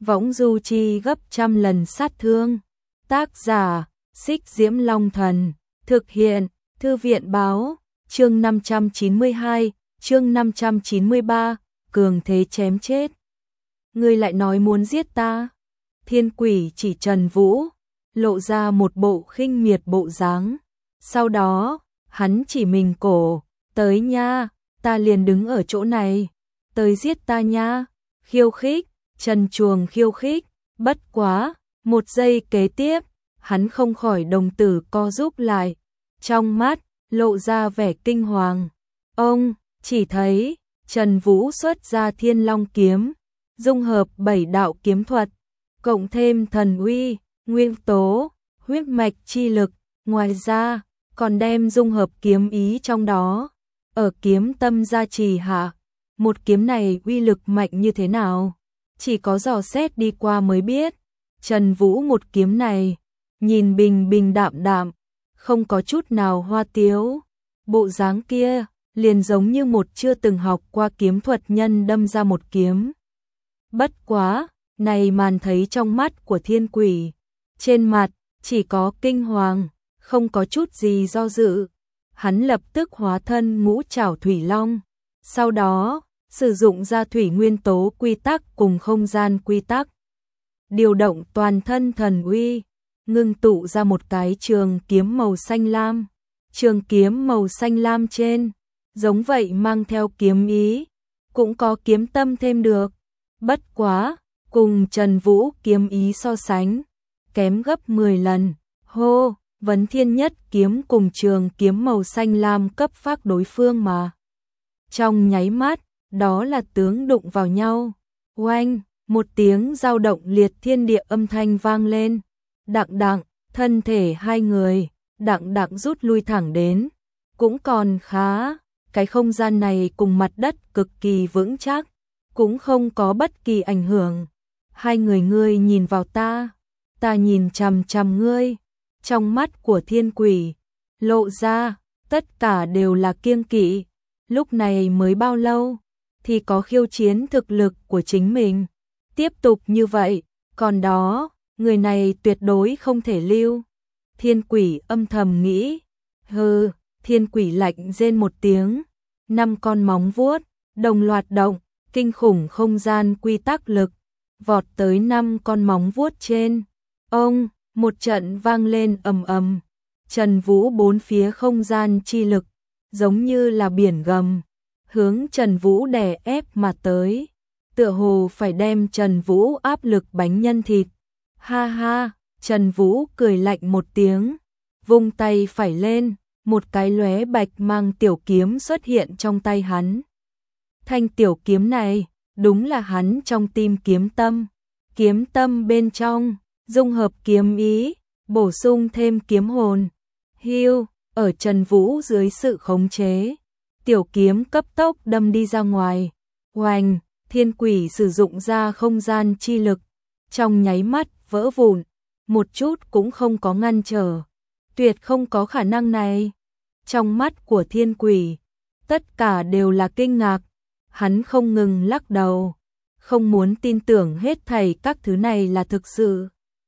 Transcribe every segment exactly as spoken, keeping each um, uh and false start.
võng du chi gấp trăm lần sát thương. Tác giả, Xích Diễm Long Thần, thực hiện, Thư viện Báo, chương năm trăm chín mươi hai, chương năm trăm chín mươi ba, cường thế chém chết. Ngươi lại nói muốn giết ta? Thiên Quỷ chỉ Trần Vũ, lộ ra một bộ khinh miệt bộ dáng. Sau đó, hắn chỉ mình cổ, tới nha, ta liền đứng ở chỗ này, tới giết ta nha. Khiêu khích, trần truồng khiêu khích, bất quá, một giây kế tiếp, hắn không khỏi đồng tử co rúm lại, trong mắt lộ ra vẻ kinh hoàng. Ông chỉ thấy Trần Vũ xuất ra Thiên Long kiếm, dung hợp bảy đạo kiếm thuật, cộng thêm thần uy, nguyên tố, huyết mạch chi lực, ngoài ra còn đem dung hợp kiếm ý trong đó. Ở kiếm tâm gia trì hạ, một kiếm này uy lực mạnh như thế nào, chỉ có dò xét đi qua mới biết. Trần Vũ một kiếm này, nhìn bình bình đạm đạm, không có chút nào hoa tiếu, bộ dáng kia liền giống như một chưa từng học qua kiếm thuật nhân đâm ra một kiếm. Bất quá, này màn thấy trong mắt của Thiên Quỷ, trên mặt chỉ có kinh hoàng, không có chút gì do dự. Hắn lập tức hóa thân ngũ trảo thủy long, sau đó sử dụng ra thủy nguyên tố quy tắc cùng không gian quy tắc, điều động toàn thân thần uy, ngưng tụ ra một cái trường kiếm màu xanh lam. Trường kiếm màu xanh lam trên, giống vậy mang theo kiếm ý, cũng có kiếm tâm thêm được. Bất quá, cùng Trần Vũ kiếm ý so sánh, kém gấp mười lần. Hô, Vấn Thiên Nhất kiếm cùng trường kiếm màu xanh lam cấp phát đối phương mà. Trong nháy mắt, đó là tướng đụng vào nhau. Oanh, một tiếng dao động liệt thiên địa âm thanh vang lên. Đặng đặng, thân thể hai người, đặng đặng rút lui thẳng đến. Cũng còn khá, cái không gian này cùng mặt đất cực kỳ vững chắc, cũng không có bất kỳ ảnh hưởng. Hai người ngươi nhìn vào ta, ta nhìn chằm chằm ngươi. Trong mắt của Thiên Quỷ, lộ ra, tất cả đều là kiêng kỵ. Lúc này mới bao lâu, thì có khiêu chiến thực lực của chính mình. Tiếp tục như vậy, còn đó, người này tuyệt đối không thể lưu. Thiên Quỷ âm thầm nghĩ. Hừ, Thiên Quỷ lạnh rên một tiếng. Năm con móng vuốt, đồng loạt động, kinh khủng không gian quy tắc lực, vọt tới năm con móng vuốt trên. Ông, một trận vang lên ầm ầm. Trần Vũ bốn phía không gian chi lực, giống như là biển gầm, hướng Trần Vũ đè ép mà tới, tựa hồ phải đem Trần Vũ áp lực bánh nhân thịt. Ha ha, Trần Vũ cười lạnh một tiếng, vung tay phải lên, một cái lóe bạch mang tiểu kiếm xuất hiện trong tay hắn. Thanh tiểu kiếm này, đúng là hắn trong tim kiếm tâm. Kiếm tâm bên trong, dung hợp kiếm ý, bổ sung thêm kiếm hồn. Hưu, ở Trần Vũ dưới sự khống chế, tiểu kiếm cấp tốc đâm đi ra ngoài. Oanh, Thiên Quỷ sử dụng ra không gian chi lực, trong nháy mắt vỡ vụn, một chút cũng không có ngăn trở. Tuyệt không có khả năng này. Trong mắt của Thiên Quỷ, tất cả đều là kinh ngạc. Hắn không ngừng lắc đầu, không muốn tin tưởng hết thảy các thứ này là thực sự.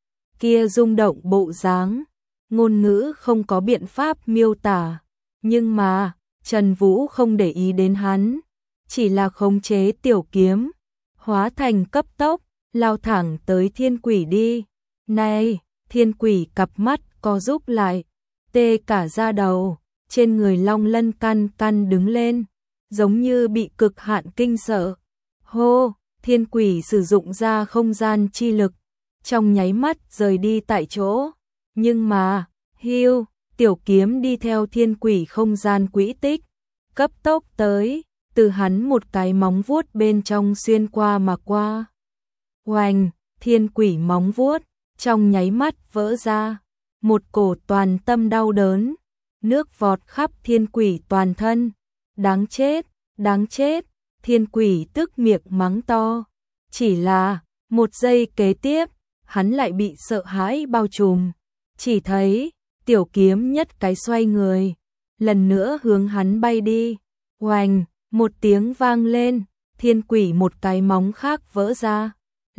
Kia rung động bộ dáng, ngôn ngữ không có biện pháp miêu tả. Nhưng mà, Trần Vũ không để ý đến hắn, chỉ là khống chế tiểu kiếm, hóa thành cấp tốc, lao thẳng tới Thiên Quỷ đi. Này, Thiên Quỷ cặp mắt co rúm lại, tê cả da đầu, trên người long lân căn căn đứng lên, giống như bị cực hạn kinh sợ. Hô, Thiên Quỷ sử dụng ra không gian chi lực, trong nháy mắt rời đi tại chỗ. Nhưng mà, hưu, tiểu kiếm đi theo Thiên Quỷ không gian quỹ tích, cấp tốc tới, từ hắn một cái móng vuốt bên trong xuyên qua mà qua. Oanh, Thiên Quỷ móng vuốt, trong nháy mắt vỡ ra, một cổ toàn tâm đau đớn, nước vọt khắp Thiên Quỷ toàn thân. Đáng chết, đáng chết, Thiên Quỷ tức miệng mắng to. Chỉ là, một giây kế tiếp, hắn lại bị sợ hãi bao trùm. Chỉ thấy, tiểu kiếm nhất cái xoay người, lần nữa hướng hắn bay đi. Oanh, một tiếng vang lên, Thiên Quỷ một cái móng khác vỡ ra,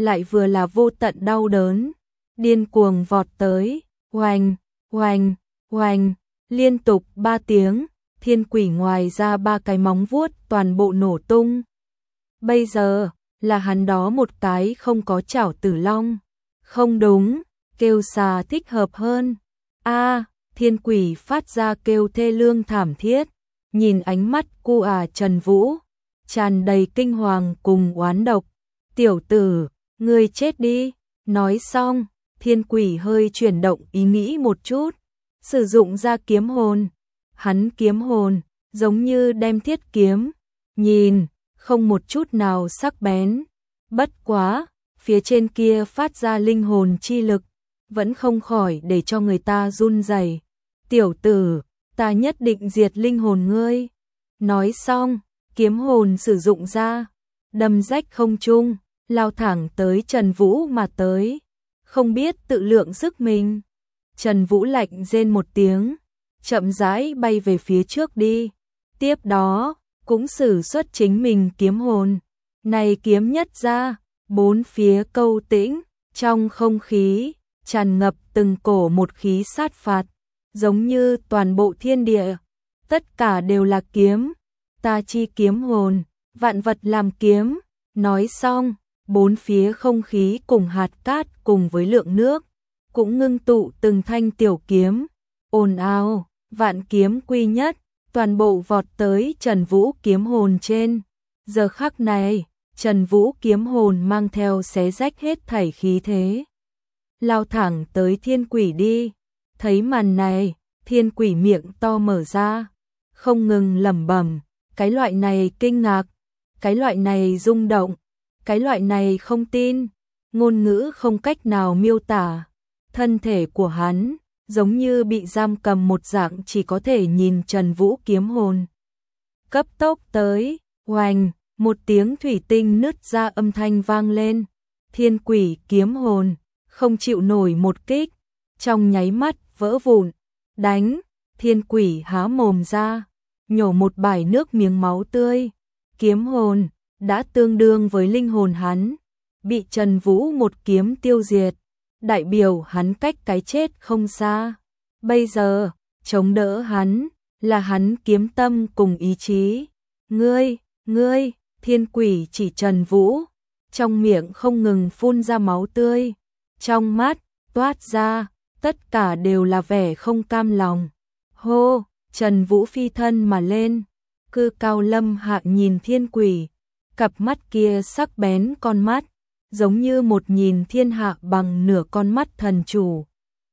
lại vừa là vô tận đau đớn, điên cuồng vọt tới, oanh, oanh, oanh, liên tục ba tiếng, thiên quỷ ngoài ra ba cái móng vuốt toàn bộ nổ tung. Bây giờ, là hắn đó một cái không có chảo tử long. Không đúng, kêu xà thích hợp hơn. A, thiên quỷ phát ra kêu thê lương thảm thiết, nhìn ánh mắt cu à Trần Vũ, tràn đầy kinh hoàng cùng oán độc. Tiểu tử, ngươi chết đi. Nói xong, thiên quỷ hơi chuyển động ý nghĩ một chút, sử dụng ra kiếm hồn. Hắn kiếm hồn, giống như đem thiết kiếm, nhìn, không một chút nào sắc bén. Bất quá, phía trên kia phát ra linh hồn chi lực, vẫn không khỏi để cho người ta run rẩy. Tiểu tử, ta nhất định diệt linh hồn ngươi. Nói xong, kiếm hồn sử dụng ra, đâm rách không trung, lao thẳng tới Trần Vũ mà tới. Không biết tự lượng sức mình. Trần Vũ lạnh rên một tiếng, chậm rãi bay về phía trước đi. Tiếp đó, cũng sử xuất chính mình kiếm hồn. Này kiếm nhất ra, bốn phía câu tĩnh, trong không khí, tràn ngập từng cổ một khí sát phạt, giống như toàn bộ thiên địa. Tất cả đều là kiếm, ta chi kiếm hồn, vạn vật làm kiếm. Nói xong, bốn phía không khí cùng hạt cát cùng với lượng nước, cũng ngưng tụ từng thanh tiểu kiếm, ồn ào, vạn kiếm quy nhất, toàn bộ vọt tới Trần Vũ kiếm hồn trên. Giờ khắc này, Trần Vũ kiếm hồn mang theo xé rách hết thảy khí thế, lao thẳng tới thiên quỷ đi. Thấy màn này, thiên quỷ miệng to mở ra, không ngừng lẩm bẩm, cái loại này kinh ngạc, cái loại này rung động, cái loại này không tin, ngôn ngữ không cách nào miêu tả. Thân thể của hắn giống như bị giam cầm một dạng, chỉ có thể nhìn Trần Vũ kiếm hồn. Cấp tốc tới, oanh, một tiếng thủy tinh nứt ra âm thanh vang lên. Thiên quỷ kiếm hồn không chịu nổi một kích, trong nháy mắt vỡ vụn. Đánh, thiên quỷ há mồm ra, nhổ một bãi nước miếng máu tươi. Kiếm hồn đã tương đương với linh hồn hắn, bị Trần Vũ một kiếm tiêu diệt, đại biểu hắn cách cái chết không xa. Bây giờ, chống đỡ hắn là hắn kiếm tâm cùng ý chí. Ngươi, ngươi, thiên quỷ chỉ Trần Vũ, trong miệng không ngừng phun ra máu tươi, trong mắt toát ra tất cả đều là vẻ không cam lòng. Hô, Trần Vũ phi thân mà lên, cư cao lâm hạ nhìn thiên quỷ, cặp mắt kia sắc bén con mắt, giống như một nhìn thiên hạ bằng nửa con mắt thần chủ,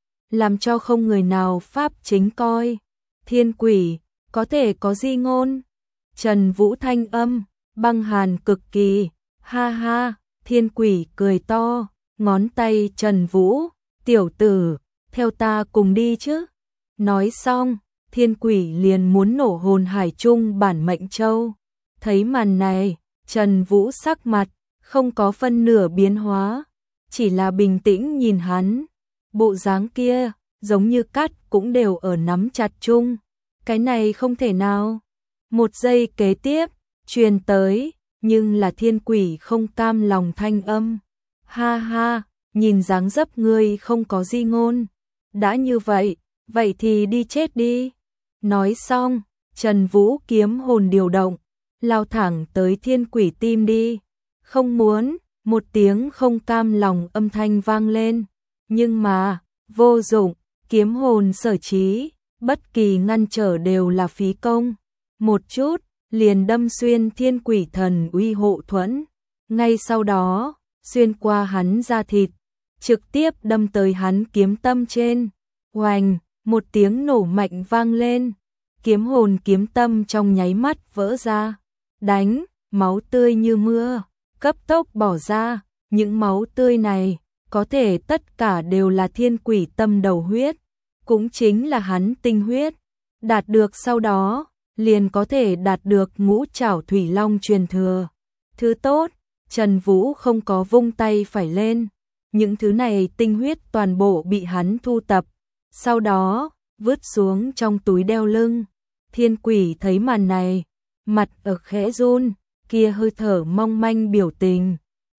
làm cho không người nào pháp chính coi. Thiên quỷ, có thể có gì ngôn? Trần Vũ thanh âm, băng hàn cực kỳ, ha ha, thiên quỷ cười to, ngón tay Trần Vũ, tiểu tử, theo ta cùng đi chứ. Nói xong, thiên quỷ liền muốn nổ hồn hải trung bản mệnh châu. Thấy màn này, Trần Vũ sắc mặt không có phân nửa biến hóa, chỉ là bình tĩnh nhìn hắn. Bộ dáng kia, giống như cát cũng đều ở nắm chặt chung. Cái này không thể nào. Một giây kế tiếp, truyền tới, nhưng là thiên quỷ không cam lòng thanh âm. Ha ha, nhìn dáng dấp ngươi không có di ngôn. Đã như vậy, vậy thì đi chết đi. Nói xong, Trần Vũ kiếm hồn điều động, lao thẳng tới thiên quỷ tim đi. Không muốn, một tiếng không cam lòng âm thanh vang lên. Nhưng mà, vô dụng, kiếm hồn sở trí, bất kỳ ngăn trở đều là phí công. Một chút, liền đâm xuyên thiên quỷ thần uy hộ thuẫn. Ngay sau đó, xuyên qua hắn da thịt, trực tiếp đâm tới hắn kiếm tâm trên. Oanh, một tiếng nổ mạnh vang lên. Kiếm hồn kiếm tâm trong nháy mắt vỡ ra. Đánh, máu tươi như mưa, cấp tốc bỏ ra. Những máu tươi này, có thể tất cả đều là thiên quỷ tâm đầu huyết, cũng chính là hắn tinh huyết. Đạt được sau đó, liền có thể đạt được ngũ trảo thủy long truyền thừa. Thứ tốt, Trần Vũ không có vung tay phải lên. Những thứ này tinh huyết toàn bộ bị hắn thu tập, sau đó vứt xuống trong túi đeo lưng. Thiên quỷ thấy màn này, mặt ở khẽ run, kia hơi thở mong manh biểu tình,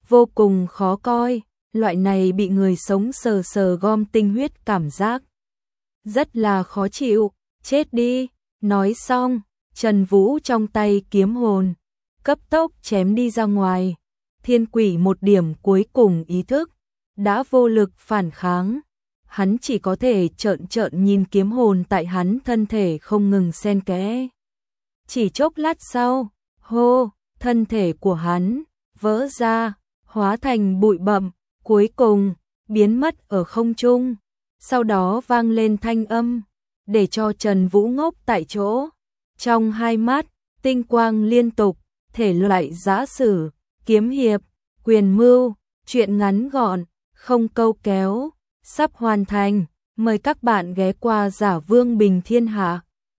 vô cùng khó coi, loại này bị người sống sờ sờ gom tinh huyết cảm giác. Rất là khó chịu, chết đi, nói xong, Trần Vũ trong tay kiếm hồn, cấp tốc chém đi ra ngoài, thiên quỷ một điểm cuối cùng ý thức, đã vô lực phản kháng. Hắn chỉ có thể trợn trợn nhìn kiếm hồn tại hắn thân thể không ngừng xen kẽ. Chỉ chốc lát sau, hô, thân thể của hắn vỡ ra, hóa thành bụi bặm, cuối cùng biến mất ở không trung. Sau đó vang lên thanh âm, để cho Trần Vũ ngốc tại chỗ. Trong hai mắt, tinh quang liên tục, thể loại giã sử, kiếm hiệp, quyền mưu, truyện ngắn gọn, không câu kéo, sắp hoàn thành. Mời các bạn ghé qua Giả Vương Bình Thiên Hạ.